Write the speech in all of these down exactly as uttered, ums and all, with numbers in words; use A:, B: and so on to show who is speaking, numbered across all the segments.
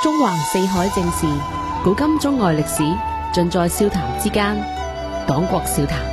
A: 中橫四海正事，古今中外歷史，盡在笑談之間。講國笑談。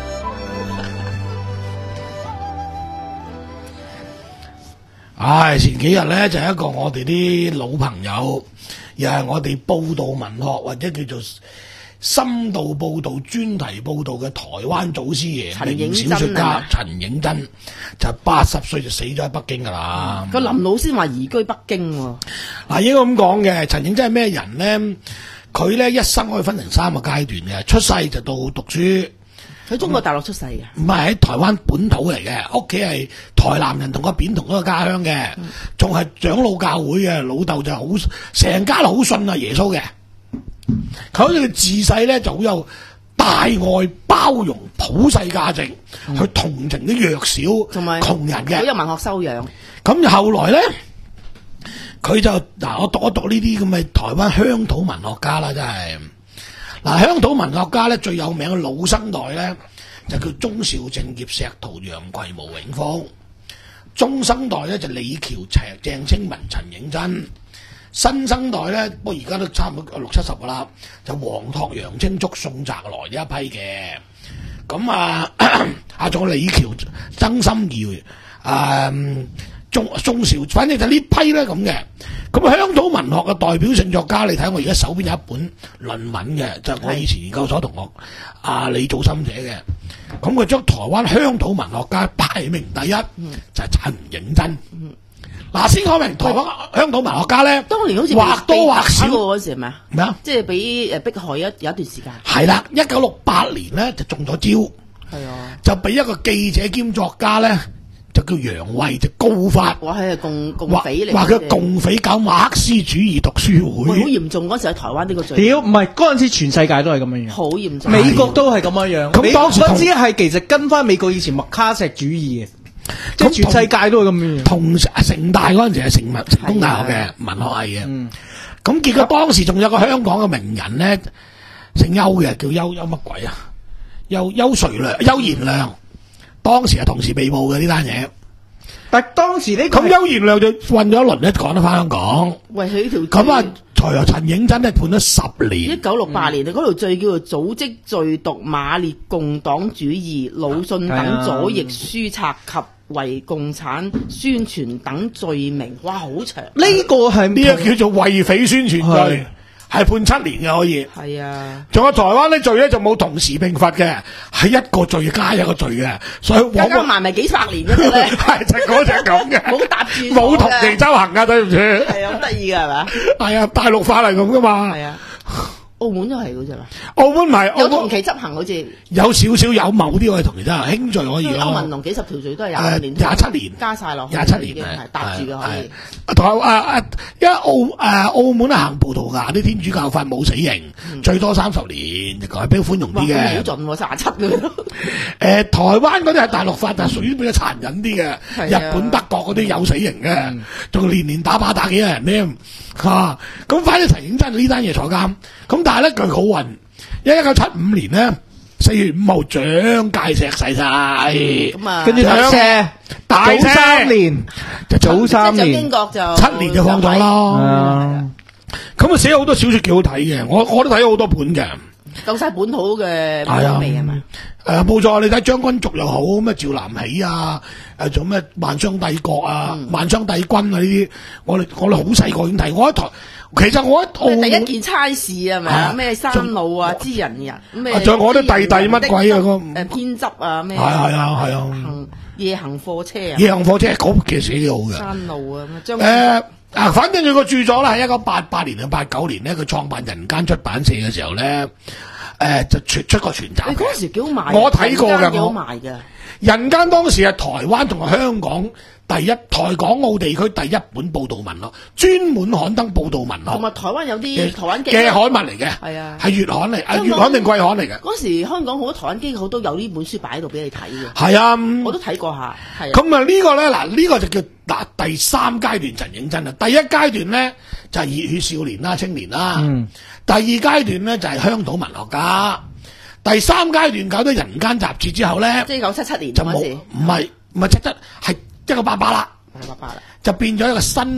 B: 唉，前幾日咧就係一個我哋啲老朋友，又係我哋報道文學或者叫做深度報道、專題報道嘅台灣祖師爺，名小說家陳映真，就八十歲就死咗喺北京噶啦。
C: 個、嗯、林老先話移居北京喎。
B: 嗱，應該咁講嘅，陳映真係咩人咧？佢咧一生可以分成三個階段嘅，出世就到讀書。
C: 喺中國大陸出世嘅，
B: 唔係喺台灣本土嚟嘅，屋企係台南人，同個扁同一個家鄉嘅，仲係長老教會嘅，老豆就好成家好信啊耶穌嘅。佢好似佢自細咧就好有大愛包容普世價值，嗯、去同情啲弱小同埋窮人嘅，
C: 好有文學修養。
B: 咁就後來咧，佢就嗱我讀一讀呢啲咁嘅台灣鄉土文學家啦，真係。嗱，鄉土文學家咧最有名嘅老生代咧就叫鍾肇政、葉石濤、楊逵、毛永豐；中生代咧就李喬、鄭清文、陳映真；新生代咧，不過而家都差唔多六七十噶啦，就黃拓、楊青竹、宋澤來呢一批嘅。咁啊，啊仲有李喬、曾心怡、啊鍾鍾肇，反正就呢批咧咁嘅。咁鄉土文學嘅代表性作家，你睇我而家手邊有一本論文嘅，就係、是、我以前研究所同學阿李祖森寫嘅。咁佢將台灣鄉土文學家排名第一，嗯、就係陳映真。嗱、嗯，先講明台灣鄉土文學家咧，
C: 當年好似
B: 或多或少
C: 嗰時係咪啊？
B: 咩啊？
C: 即係俾誒迫害一有一段時間。
B: 係啦，一九六八年咧就中咗招，係啊，就俾一個記者兼作家咧。就叫楊惠就告發，
C: 話係共共匪嚟，
B: 話佢共匪搞馬克思主義讀書會，
C: 好嚴重。嗰時喺台灣呢個罪，
D: 屌唔係嗰陣時全世界都係咁樣樣，
C: 好嚴重。
D: 美國都係咁樣樣。
B: 咁當時
D: 嗰陣係其實跟翻美國以前麥卡錫主義嘅，即係全世界都係咁樣樣。
B: 同成大嗰陣時係成文成功大學嘅文學系嘅，咁、嗯、結果當時仲有個香港嘅名人咧，姓邱嘅，叫邱邱乜鬼啊？邱邱垂良、邱賢良。當時係同時被捕嘅呢單嘢，
D: 但係當時呢
B: 咁邱賢良就混咗一輪咧，趕得翻香港。
C: 喂，佢條
B: 咁啊，才由陳映真咧判咗十年。
C: 一九六八年，嗰條罪叫做組織罪讀馬列共黨主義、魯迅等左翼書冊及為共產宣傳等罪名。哇，好長！
D: 呢、這個係
B: 呢個叫做為匪宣傳罪。係判七年嘅可以，
C: 係啊，仲
B: 有台灣呢罪咧就冇同時並罰嘅，係一個罪加一個罪嘅，所以
C: 加加埋埋幾百年嘅咧，
B: 係就嗰隻咁嘅，
C: 冇搭住，
B: 冇同期執行啊，對唔住，
C: 係啊，好得意嘅係嘛，
B: 係啊，大陸法係咁噶嘛，
C: 係啊。澳門都係嗰隻嘛？
B: 澳門唔係
C: 有同期執行，好似
B: 有少少有某啲可以同期執行，輕罪可以咯。
C: 歐文龍幾十條罪都係廿年，
B: 廿七年
C: 加晒落去，
B: 廿七年
C: 係搭住嘅可以。
B: 台啊啊，因為澳誒澳門行葡萄牙啲天主教法冇死刑，嗯、最多三十年，就係比較寬容啲嘅。
C: 好盡喎，卅七嘅。
B: 誒，台灣嗰啲係大陸法，但係屬於比較殘忍啲嘅。日本、德國嗰啲有死刑嘅，仲、嗯、年年打靶打幾多人添嚇。咁反正陳映真呢單嘢坐監，咁但係咧佢好運。因為一九七五年咧，四月五號蔣介石逝世，咁啊，跟住大赦，大赦三年，就早三年，
C: 英國就
B: 七年就放咗啦。咁啊，寫好多小說幾好睇嘅，我我都睇咗好多本嘅，
C: 夠晒本土嘅風味係嘛？
B: 誒，冇錯，你睇將軍族又好，咩趙南喜啊，誒，仲咩萬商帝國啊、嗯、萬商帝君啊呢啲，我哋我哋好細個已經睇，我一台。其實我一
C: 第一件差事係咪啊？咩山路啊、知人人咩？
B: 仲有我啲弟弟乜鬼啊？個誒
C: 編輯啊咩？
B: 係係啊係啊！
C: 行夜行貨車啊！
B: 夜行貨車嗰其實寫幾好嘅。
C: 山路啊咁
B: 誒啊！反正佢個著作啦，喺一九八八年啊八九年咧，佢創辦人間出版社嘅時候咧，誒就出出過全集。
C: 你嗰時幾好賣，
B: 我睇過嘅，
C: 幾好賣嘅。
B: 人間當時係台灣同埋香港第一台港澳地區第一本報道文學，專門刊登報道文學。同
C: 埋台灣有啲台灣
B: 嘅刊物嚟嘅，係啊，係月刊嚟，啊月刊定季刊嚟嘅。
C: 嗰時香港好多台灣機構都有呢本書擺喺度俾你睇嘅。
B: 係啊，
C: 我都睇過下。係。
B: 咁啊呢個咧嗱呢個就叫嗱第三階段陳映真啦。第一階段咧就係熱血少年啦、青年啦。嗯。第二階段咧就係鄉土文學家。第三階段搞到人間雜誌之後咧，
C: 即係九七七年
B: 就冇，唔係唔係七七係一個八八啦，
C: 八八啦，
B: 就變咗一個新聞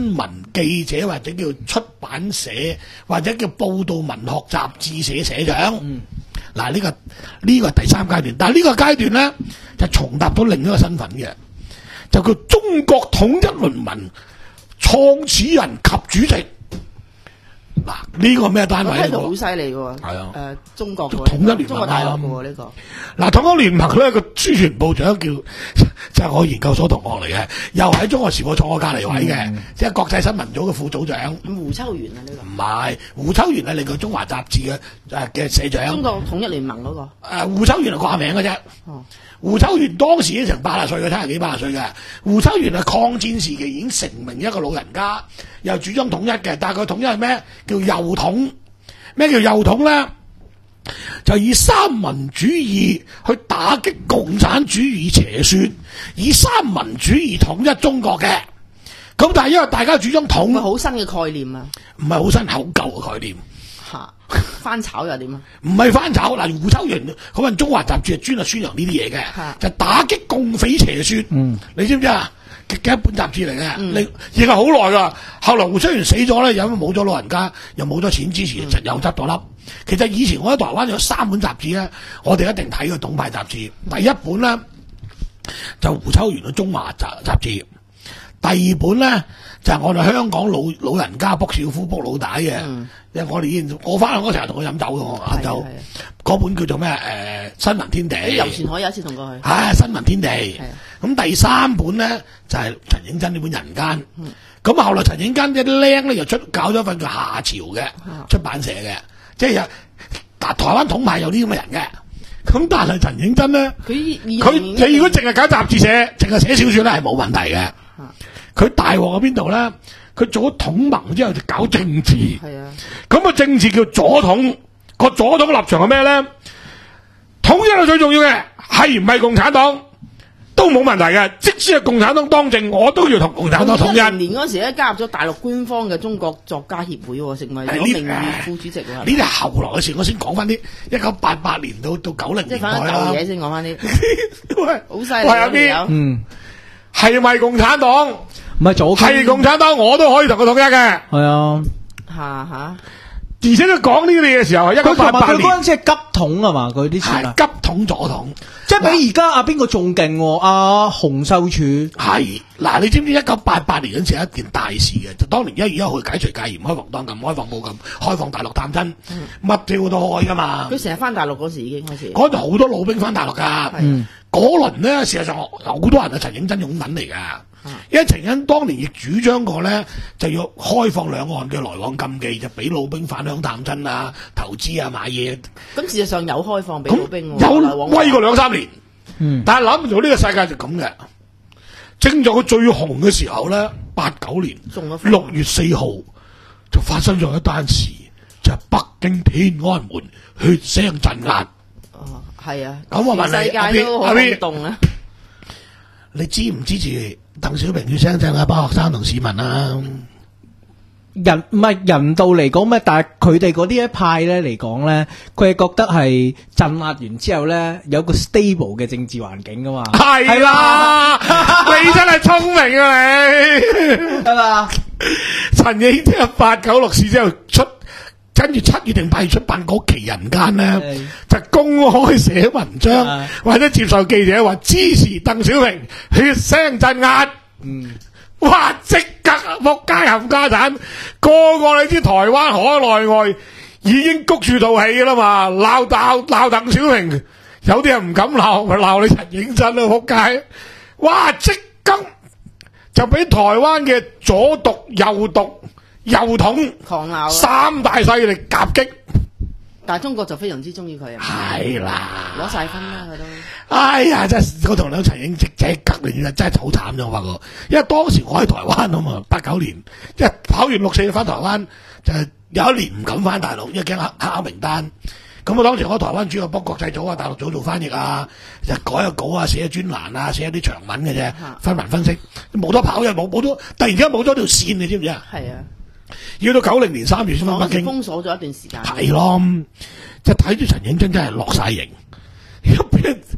B: 記者或者叫出版社或者叫報道文學雜誌社社長。嗱、嗯，呢、這個呢、這個係第三階段，但係呢個階段咧就重踏到另一個身份嘅，就叫中國統一聯盟創始人及主席。嗱，呢個咩單位嚟？
C: 呢個好犀利喎！
B: 係啊，
C: 誒，中國
B: 統一聯盟
C: 中國大陸嘅喎呢個。
B: 嗱，統一聯盟咧個宣傳部長叫就係我研究所同學嚟嘅，又喺中國時報坐我隔離位嘅，嗯、即係國際新聞組嘅副組長。
C: 胡秋原啊呢個。
B: 唔係，胡秋原係另外中華雜誌嘅誒嘅社長。
C: 中國統一聯盟嗰、那個。誒、
B: 呃，胡秋原係掛名嘅啫。
C: 哦。胡
B: 秋原當時已經成八十歲嘅，七十幾八十歲嘅。胡秋原係抗戰時期已經成名一個老人家，又主張統一嘅，但係佢統一係咩？叫右統。咩叫右統咧？就以三民主義去打擊共產主義邪說，以三民主義統一中國嘅。咁但係因為大家主張統，
C: 係好新嘅概念啊？
B: 唔係好新，好舊嘅概念。
C: 嚇！翻炒又點啊？
B: 唔係翻炒，嗱，胡秋原嗰份《中華雜誌》係專係宣揚呢啲嘢嘅，就打擊共匪邪說。嗯，你知唔知啊？嘅一本雜誌嚟嘅，嗯、你亦係好耐噶。後來胡秋原死咗咧，因為冇咗老人家，又冇咗錢支持，就又執咗笠。其實以前我喺台灣有三本雜誌咧，我哋一定睇嘅統派雜誌。第一本咧就胡秋原嘅《中華雜雜誌》，第二本咧就係、是、我哋香港老老人家卜小夫卜老大嘅。嗯因為我哋以前我翻去嗰時候同佢飲酒嘅，我晏晝嗰本叫做咩？誒、呃，新聞天地。喺遊船河有一次同過去。係新聞天地。咁第三本咧就係、是、陳映真呢本《人間》。咁、嗯、後來陳映真啲僆咧又出搞咗份叫《夏朝》嘅出版社嘅，即係有台灣統派有啲咁嘅人嘅。咁但係陳映真咧，佢佢你如果淨係搞雜誌社，淨係寫小說咧係冇問題嘅。佢、嗯、大鑊喺邊度咧？佢做咗統盟之後就搞政治，係啊，咁啊政治叫左統，個左統立場係咩咧？統一係最重要嘅，係唔係共產黨都冇問題嘅，即使係共產黨當政，我都要同共產黨統一。一零年嗰時咧加入咗大陸官方嘅中國作家協會，成為咗名譽副主席。呢啲係後來嘅事，我先講翻啲一九八八年到到九零年代啦。即係翻舊嘢先講翻啲，喂，好犀利啊！啲嗯，係咪共產黨？唔係左，係共產黨，我都可以同佢統一嘅。係啊，吓吓，而且佢講呢啲嘢嘅時候係一九八八年，佢嗰陣時係急統啊嘛，佢啲詞啊，急統左統，即係比而家阿邊個仲勁？阿洪秀柱係嗱，你知唔知一九八八年嗰陣時係一件大事嘅？就當年一月一號解除戒嚴，開防黨禁，開放報禁，開放大陸探親，乜嘢都開噶嘛。佢成日翻大陸嗰時已經開始，嗰度好多老兵翻大陸噶。嗰輪咧，事實上好多人係陳映真擁躉嚟噶。因為陳映真當年亦主張過咧，就要開放兩岸嘅來往禁忌，就俾老兵返鄉探親啊、投資啊、買嘢。咁事實上有開放俾老兵，有威過兩三年。嗯，但係諗唔到呢個世界就咁嘅。正在佢最紅嘅時候咧，八九年六月四號就發生咗一單事，就係、是、北京天安門血腥鎮壓。哦，係啊。咁我問你，世界都好轟動啊！你支唔支持鄧小平血腥鎮壓班學生同市民啊？人唔係人道嚟講咩？但係佢哋嗰啲一派咧嚟講咧，佢係覺得係鎮壓完之後咧，有個 stable 嘅政治環境噶嘛。係啦，你真係聰明啊你，係嘛？陳映真八九六事之後出，跟住七月定八月出版嗰期《人間》咧，就公開寫文章或者接受記者話支持鄧小平血腥鎮壓。嗯。哇！即刻仆街冚家產，個個你知台灣海內外已經谷住套戲啦嘛，鬧鬧鬧鄧小平，有啲人唔敢鬧，咪鬧你陳映真咯，仆街！哇！即刻就俾台灣嘅左獨、右獨、右統狂鬧，三大勢力夾擊。但係中國就非常之中意佢啊！係啦，攞晒分啦佢都。哎呀，真係我同兩陳映即即刻嚟，真係好慘咗我發覺。因為當時我喺台灣啊嘛，八九年，即係跑完六四翻台灣，就係有一年唔敢翻大陸，因為驚黑黑名單。咁我當時我喺台灣主要幫國際組啊、大陸組做翻譯啊，就改下稿啊、寫專欄啊、寫一啲長文嘅啫，分文分析，冇得跑嘅，冇冇咗，突然間冇咗條線，你知唔知啊？係啊。要到九零年三月先翻北京，封鎖咗一段時間。係咯，就睇住陳映真真係落晒型，俾人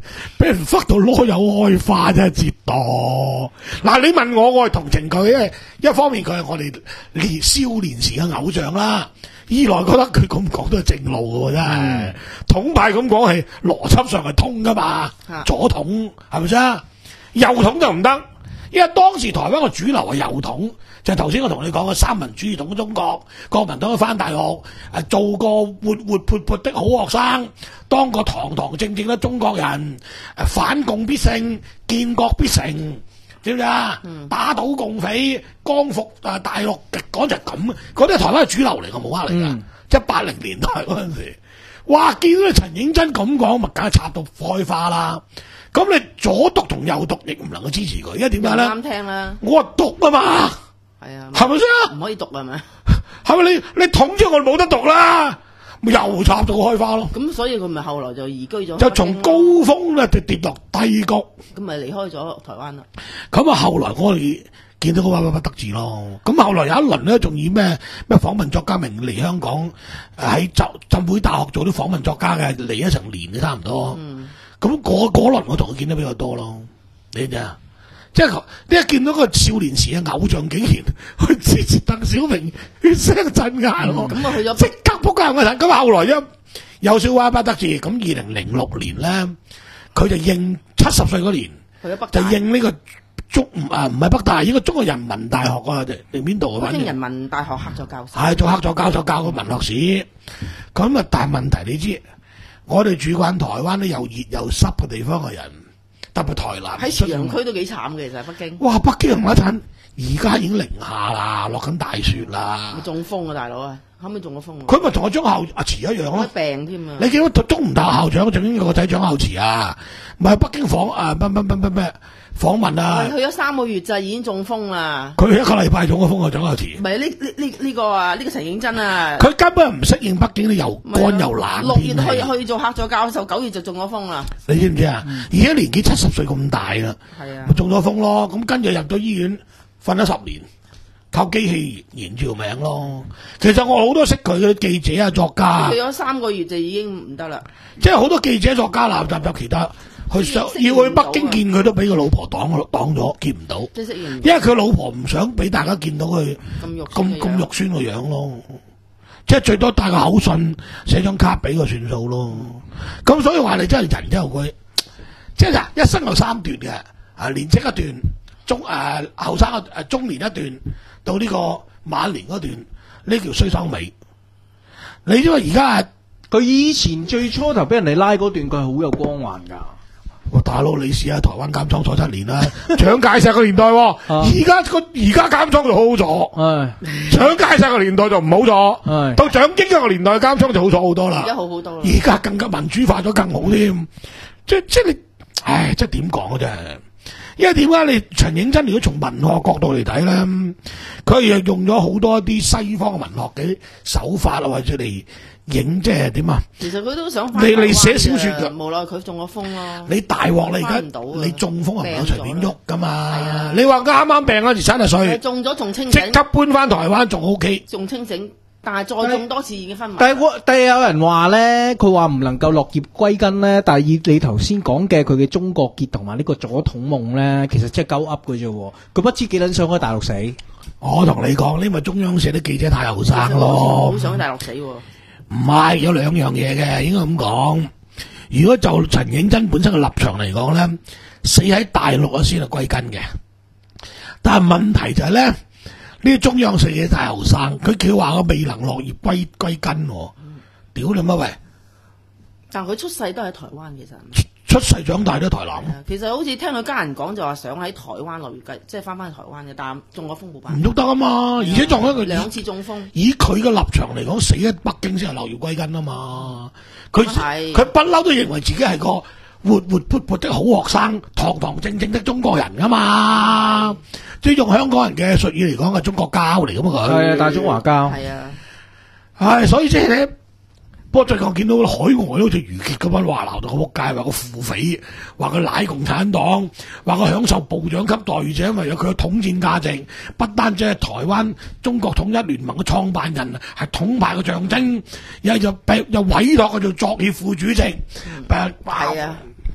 B: 俾人忽到攞有開花真係折墮。嗱，你問我，我係同情佢，因為一方面佢係我哋年少年時嘅偶像啦，二來覺得佢咁講都係正路嘅真係。統派咁講係邏輯上係通噶嘛，左統係咪先？右統就唔得，因為當時台灣嘅主流係右統，就係頭先我同你講嘅三民主義統中國，國民黨去翻大學，誒做個活活潑潑的好學生，當個堂堂正正嘅中國人，誒反共必勝，建國必成，知唔知啊？嗯、打倒共匪，光復誒大陸，講就係咁，嗰啲係台灣嘅主流嚟嘅，冇呃嚟㗎，即係八零年代嗰陣時，哇！見到你陳映真咁講，咪梗係插到開花啦。咁你左獨同右獨亦唔能夠支持佢，因為點解咧？
C: 啱聽啦，
B: 我話獨啊嘛，
C: 係啊，
B: 係咪先？
C: 唔可以獨係咪？
B: 係咪你你統咗我冇得獨啦？咪又插到開花咯。
C: 咁所以佢咪後來就移居咗，
B: 就從高峰咧就跌落低谷，
C: 咁咪離開咗台灣啦。
B: 咁啊，後來我哋見到個屈屈不得志咯。咁後來有一輪咧，仲以咩咩訪問作家名嚟香港，喺浸浸會大學做啲訪問作家嘅，嚟一成年嘅差唔多。嗯咁嗰嗰輪我同佢見得比較多咯，你知啊？即係你一見到個少年時嘅偶像，竟然去支持鄧小平，血聲震眼喎！
C: 咁啊去咗
B: 即刻撲街我睇。咁後來一有少屈不得志，咁二零零六年咧，佢就應七十歲嗰年，
C: 去咗北
B: 就應呢個中啊唔係北大，應該中國人民大學啊定邊度啊？
C: 北京人民大學客座教授，
B: 係做客座教授教個文學史。咁啊，但係問題你知。我哋住慣台灣啲又熱又濕嘅地方嘅人，特別台南
C: 喺朝陽區都幾慘嘅，其實北京。
B: 哇！北京同一陣，而家已經零下啦，落緊大雪啦。
C: 咪中風啊，大佬啊，後尾中咗風。
B: 佢咪同我張校阿慈一樣咯，
C: 病添啊！
B: 你見到中唔大學校長仲應該個仔蔣孝慈啊，唔係北京訪啊乜乜乜乜乜訪問啊？
C: 去咗三個月就已經中風啦。
B: 佢一個禮拜中咗風啊，蔣孝慈。
C: 唔係呢呢呢呢個啊，呢、呢個陳映真啊。
B: 佢根本唔適應北京啲又乾又冷。
C: 六月去去做客座教授，九月就中咗風啦。
B: 你知唔知啊？而家、嗯、年紀七十歲咁大啦，
C: 係啊，
B: 咪中咗風咯。咁跟住入到醫院瞓咗十年，靠機器延條命咯。其實我好多識佢嘅記者啊、作家。去
C: 咗三個月就已經唔得啦。
B: 即係好多記者作家南集有其他。去想要去北京見佢都俾個老婆擋擋咗，見唔到。因為佢老婆唔想俾大家見到佢咁咁肉酸個樣咯。即係最多帶個口信，寫張卡俾佢算數咯。咁所以話你真係人真係佢，即係嗱，一生有三段嘅，啊年青一段，中誒後生誒中年一段，到呢個晚年嗰段，呢條衰收尾。你因為而家
D: 佢以前最初頭俾人哋拉嗰段，佢係好有光環㗎。
B: 哇！大佬，你試下台灣監倉坐七年啦，蔣介石個年代，而家個而家監倉就好好坐，蔣介石個年代就唔好坐，到蔣經國個年代監倉就好坐好多啦，
C: 而家好好多啦，
B: 而家更加民主化咗，更好添。即即你，唉，即點講啊？真係，因為點解你陳映真如果從文學角度嚟睇咧，佢又用咗好多啲西方嘅文學嘅手法啊，或者嚟。影即係點啊？
C: 其實佢都想翻
B: 你你寫小說嘅，
C: 無奈佢中咗風咯。
B: 你大鑊你而家你中風係唔能夠隨便喐噶嘛？你話啱啱病嗰時七十歲，
C: 中咗仲清醒，
B: 即刻搬翻台灣仲 O K，
C: 仲清醒，但係再中多次已經昏迷。
D: 但係但係有人話咧，佢話唔能夠落葉歸根咧。但係以你頭先講嘅佢嘅中國結同埋呢個左統夢咧，其實即係鳩噏嘅啫。佢不知幾撚想喺大陸死。
B: 我同你講，呢咪中央社啲記者太後生咯，
C: 好想喺大陸死。
B: 唔係，有兩樣嘢嘅，應該咁講。如果就陳映真本身嘅立場嚟講咧，死喺大陸啊先係歸根嘅。但係問題就係咧，呢啲中央社嘢太後生，佢佢話我未能落葉歸歸根，嗯、屌你乜喂！
C: 但係佢出世都喺台灣，其實
B: 出世長大都喺台南。
C: 其實好似聽佢家人講，就話想喺台灣落葉歸，即係翻翻去台灣嘅，但係中咗風冇辦法。
B: 唔喐得啊嘛，而且撞一個
C: 兩次中風。
B: 以佢嘅立場嚟講，死喺北京先係落葉歸根啊嘛。佢佢不嬲都認為自己係個活活潑潑的好學生，堂堂正正的中國人噶嘛。即係用香港人嘅術語嚟講，係中國膠嚟噶嘛佢。
D: 係啊，大中華膠。
C: 係啊，
B: 係所以即係咧。不過最近見到海外好似余杰咁樣話鬧到個仆街，話個腹匪，話佢奶共產黨，話佢享受部長級待遇，就因為有佢嘅統戰價值，不單止係台灣中國統一聯盟嘅創辦人，係統派嘅象徵，又又又委託佢做作協副主席，係、嗯、啊，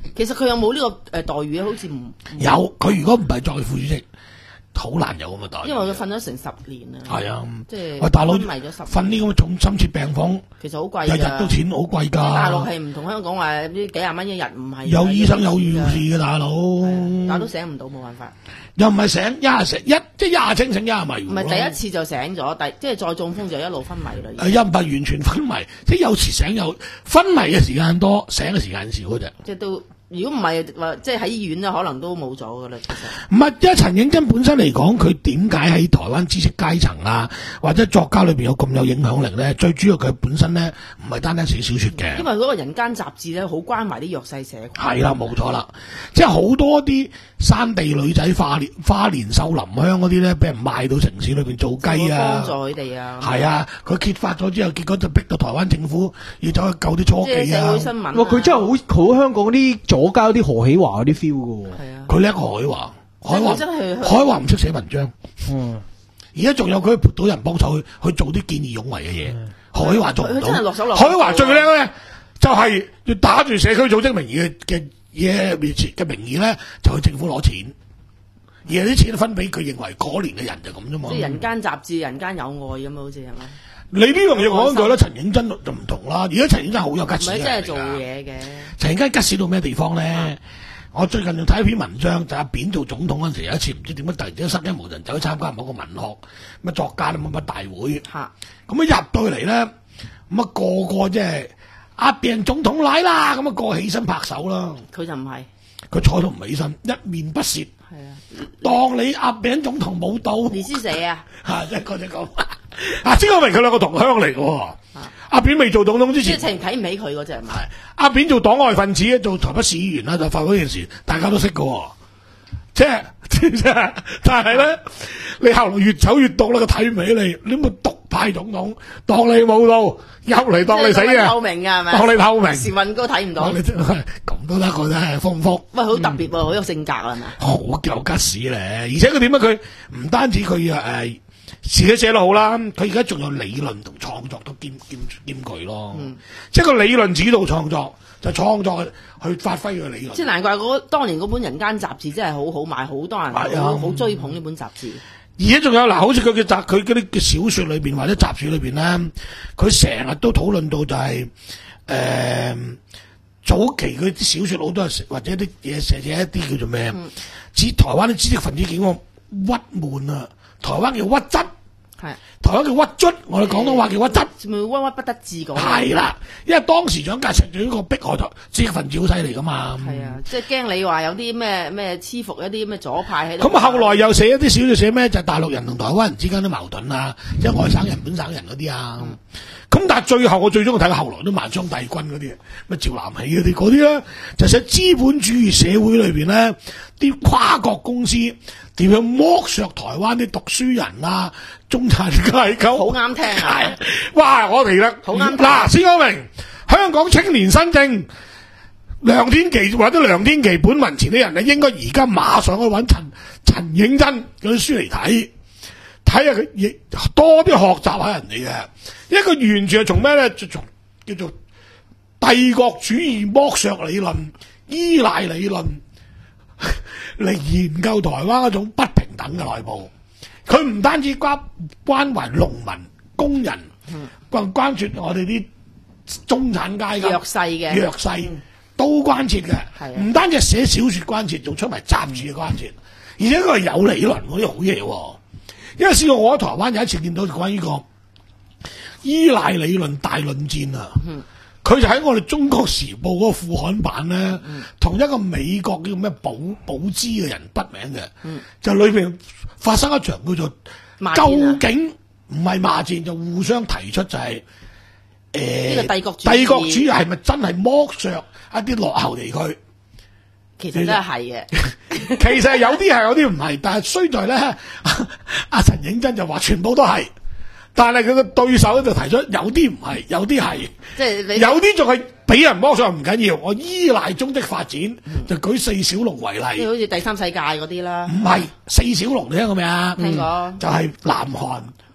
C: 其實佢有冇呢個誒待遇咧？好似唔
B: 有，佢如果唔係作為副主席，好難有咁嘅待遇。
C: 因為佢瞓咗成十年啦。
B: 係啊，
C: 即係
B: 喂大佬
C: 昏迷咗十
B: 瞓呢咁嘅重深切病房，
C: 其實好貴
B: 日
C: 㗎。
B: 日都錢好貴㗎。
C: 大陸係唔同香港話啲幾廿蚊一日，唔係
B: 有醫生有護士嘅大佬，
C: 但都醒唔到，冇辦法。
B: 又唔係醒一係醒一即係一係清醒一係迷糊咯。
C: 唔係第一次就醒咗，第即係再中風就一路昏迷啦。
B: 誒，又唔係完全昏迷，即係有時醒有昏迷嘅時間多，醒嘅時間少嗰隻。
C: 即係都如果唔係話，即係喺醫院咧，可能都冇咗噶啦。其實
B: 唔係，因為陳映真本身嚟講，佢點解喺台灣知識階層啊，或者作家裏邊有咁有影響力咧？最主要佢本身咧唔係單單寫小説嘅，
C: 因為嗰個人間雜誌咧，好關懷啲弱勢社群。
B: 係啦，冇錯啦，即係好多啲山地女仔花蓮花蓮秀林鄉嗰啲咧，俾人賣到城市裏邊做雞啊，
C: 幫助佢哋啊。
B: 係啊，佢揭發咗之後，結果就逼到台灣政府要走去救啲初
C: 即係
B: 記啊
C: 社會。新聞啊。
D: 哇！佢真係好好香港嗰啲左膠啲何喜華嗰啲 feel 嘅喎。
C: 係啊。
B: 佢叻過海華，海華
C: 真係
B: 海華唔識寫文章。
D: 嗯，
B: 而家仲有佢撥到人幫手去去做啲見義勇為嘅嘢，海華做唔
C: 佢真係落手
B: 到。
C: 落腳
B: 海華最叻咧，就係要打住社區組織名義嘅嘅嘢面前嘅名義咧，就去政府攞錢，而係啲錢分俾佢認為可憐嘅人就咁啫嘛。
C: 即係人間雜誌、人間有愛咁啊，好似係咪？
B: 你呢樣嘢講句咧，陳映真就唔同啦。而家陳映真好有吉
C: 唔係
B: 屎嘅
C: 真係做
B: 人嚟㗎。
C: 嘢嘅。
B: 陳映真吉屎到咩地方咧？我最近仲睇一篇文章，就阿扁做總統嗰陣時，有一次唔知點解突然之間失驚無神走去參加某個文學乜作家乜乜大會。
C: 嚇！
B: 咁一入到嚟咧，咁啊個個即係阿扁總統嚟啦，咁啊個個起身拍手啦。
C: 佢就唔係。
B: 佢坐到唔起身，一面不屑，
C: 係啊。
B: 當你阿扁總統冇到，
C: 你知誰啊？
B: 嚇即係嗰隻咁。啊，先講明佢兩個同鄉嚟嘅喎。阿扁未做總統之
C: 即係
B: 前，
C: 情睇唔起佢嗰只係咪？
B: 係阿扁做黨外分子，做台北市議員啦，就發嗰件事，大家都識嘅喎。即係即係，但係咧，你後來越走越毒啦，佢睇唔起你，你咪獨派總統，當你冇到，入嚟當你死嘅，
C: 透明㗎係咪？
B: 當你透明，
C: 時運高睇唔到。
B: 當你真係咁都得，佢真係豐富。
C: 喂，好特別喎，好有性格啊係咪？
B: 好有吉屎咧，而且佢點解佢唔單止佢誒自己寫得好啦，佢而家仲有理論同創作都兼兼兼具咯。
C: 嗯
B: 即係個理論指導創作，就創作去發揮佢嘅理論。
C: 即係難怪嗰當年嗰本《人間雜誌》真係好好賣，好多人
B: 係啊
C: 好好追捧呢本雜誌。
B: 而且仲有嗱，好似佢嘅雜佢嗰啲嘅小説裏邊或者雜誌裏邊咧，佢成日都討論到就係、誒、早期佢啲小説好多係或者啲嘢寫寫一啲叫做咩？指、台灣啲知識分子叫我鬱悶啊，台灣叫鬱質。
C: 係
B: 台灣叫鬱卒，我哋廣東話叫鬱質，
C: 咪鬱鬱不得志講。
B: 係啦，因為當時蔣介石對呢個迫害台知識分子好犀利噶嘛。
C: 係啊，即係驚你話有啲咩咩黐服一啲咩左派喺度。
B: 咁啊，後來又寫一啲小説寫咩？就係、大陸人同台灣人之間啲矛盾啊，即係外省人本省人嗰啲啊。咁、嗯、但係最後我最中意睇後來都萬昌帝君嗰啲，咩趙南喜嗰啲嗰啲咧，就寫資本主義社會裏邊咧啲跨國公司點樣剝削台灣啲讀書人啊、中產階級。
C: 好啱聽啊！
B: 哇！我哋咧
C: 好啱聽
B: 嗱，先講明香港青年新政梁天琦或者梁天琦本民前啲人咧，應該而家馬上去揾陳陳映真嗰啲書嚟睇，睇下佢亦多啲學習下人哋嘅，因為佢完全係從咩咧？就從叫做帝國主義剝削理論、依賴理論嚟研究台灣嗰種不平等嘅內部。佢唔單止關關懷農民、工人，關關注我哋啲中產階級
C: 弱勢嘅
B: 弱勢都關切嘅。
C: 係啊
B: 唔單止係寫小説關切，仲出埋雜誌嘅關切，而且佢係有理論嗰啲好嘢喎。因為試過我喺台灣有一次見到關於個依賴理論大論戰啊，佢、就喺我哋中國時報嗰個副刊版咧，同、一個美國叫咩保保茲嘅人筆名嘅，就裏邊發生一場叫做
C: 罵戰啊
B: 究竟唔係罵戰，就互相提出就係、誒、
C: 呢個帝國主義
B: 帝國主義係咪真係剝削一啲落後地區？
C: 其實真係係嘅。
B: 其實有啲係，有啲唔係，但係衰在咧，阿陳映真就話全部都係，但係佢個對手咧就提出有啲唔係，有啲係，
C: 即係你
B: 有啲仲係俾人剝削唔緊要，我依賴中的發展，就舉四小龍為
C: 即係
B: 例，
C: 好似第三世界嗰啲啦。
B: 唔係四小龍你聽過未啊？
C: 聽過
B: 就係南韓、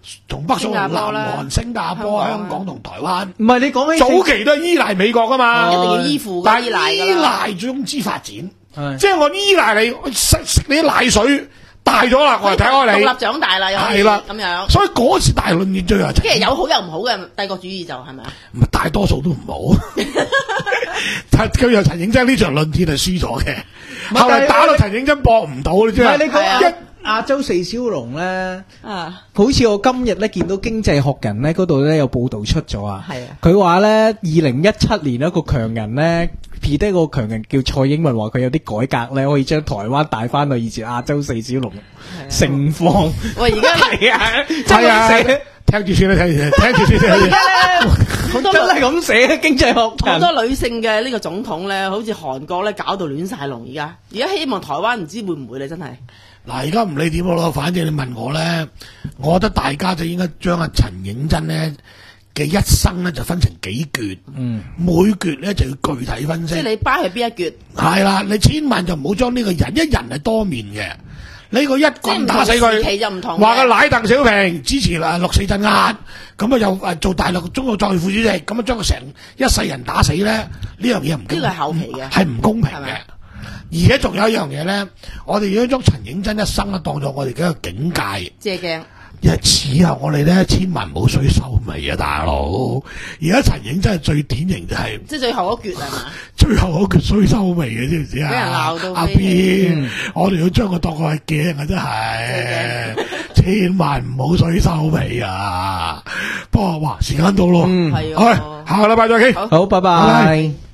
B: 從北宋、南
C: 新加坡啦
B: 韓、新加坡、
C: 香港
B: 香港同台灣，
D: 唔係你講起
B: 早期都係依賴美國噶嘛，
C: 一定要依附
B: 但
C: 依賴
B: 係依
C: 㗎啦。
B: 賴總之發展，
D: 係
B: 即係我依賴你我食食你啲奶水大咗啦，我就睇開你
C: 獨立長大啦，又可以
B: 係啦
C: 咁樣。
B: 所以嗰次大論戰最係
C: 即係有好有唔好嘅帝國主義就係咪啊？
B: 唔係大多數都唔好，但係佢又陳映真呢場論戰係輸咗嘅，
D: 係
B: 後嚟打到陳映真搏唔到，你知
D: 唔係你講
C: 係啊
D: 一亞洲四小龍咧？
C: 啊，
D: 好似我今日咧見到《經濟學人》咧嗰度咧有報導出咗啊，
C: 係啊
D: 佢話咧二零一七年一個強人咧，撇低個強人叫蔡英文，話佢有啲改革咧，可以將台灣帶翻去以前亞洲四小龍盛況。
C: 喂，而家
D: 係啊，
B: 係
D: 真係
B: 啊
D: 咁寫，
B: 聽住先啦，聽住先，聽住先，聽住先。
C: 好多
D: 真係咁寫《經濟學
C: 好
D: 人》。
C: 多女性嘅呢個總統咧，好似韓國咧搞到亂晒龍。而家而家希望台灣唔知會唔會咧，真係
B: 嗱，而家唔理點咯，反正你問我咧，我覺得大家就應該將阿陳映真咧嘅一生咧就分成幾橛，
D: 嗯，
B: 每橛咧就要具體分析。
C: 即係你巴係邊一橛，
B: 係啦，你千萬就唔好將呢個人，一人係多面嘅。呢個一棍打死
C: 即係唔同時期
B: 佢，
C: 就唔同嘅
B: 話佢奶鄧小平支持誒六四鎮壓，咁啊又誒做大陸中國代副主席，咁啊將佢成一世人打死咧，呢樣嘢唔公
C: 呢個係後期嘅
B: 係唔公平嘅
C: 係咪。
B: 而且仲有一樣嘢咧，我哋要將陳映真一生咧當作我哋嘅一個境界。
C: 借鏡。
B: 因為此後我哋咧千萬唔好衰收尾啊，大佬！而家陳映真係最典型就係、
C: 即係最後嗰橛係嘛？
B: 最後嗰句衰收尾嘅，知唔知啊？
C: 俾人鬧到
B: 阿
C: 飛起
B: B，、
D: 嗯
B: 我哋要將佢當個係鏡啊，真係千萬唔好衰收尾啊！不過哇，時間到咯，
D: 嗯
C: 係喎
B: 好，下個禮拜再傾。
C: 好
D: 好，拜
B: 拜
D: 拜。